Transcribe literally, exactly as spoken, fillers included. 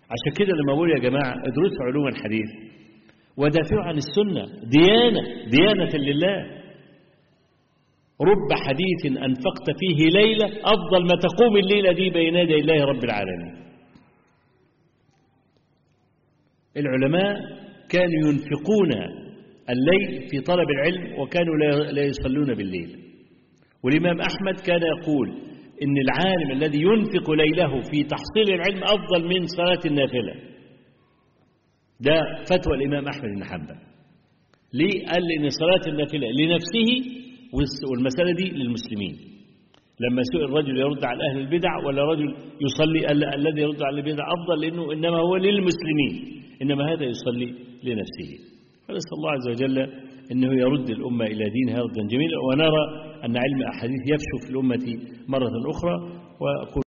عشان كده لما بقول يا جماعة ادرسوا علوم الحديث ودافعوا عن السنة، ديانة ديانة لله. رب حديث أنفقت فيه ليلة أفضل ما تقوم الليلة دي بين يدي الله رب العالمين. العلماء كانوا ينفقون الليل في طلب العلم وكانوا لا يصلون بالليل. والإمام أحمد كان يقول إن العالم الذي ينفق ليله في تحصيل العلم أفضل من صلاة النافلة. ده فتوى الإمام أحمد بن حنبل. ليه؟ قال إن صلاة النافلة لنفسه والمسألة دي للمسلمين. لما سئل الرجل يرد على أهل البدع ولا رجل يصلي، الذي يرد على البدع أفضل لأنه إنما هو للمسلمين، إنما هذا يصلي لنفسه. فنسأل الله عز وجل أنه يرد الأمة إلى دينها ردا جميلا، ونرى أن علم أحاديث يفشو في الأمة مرة أخرى. وأقول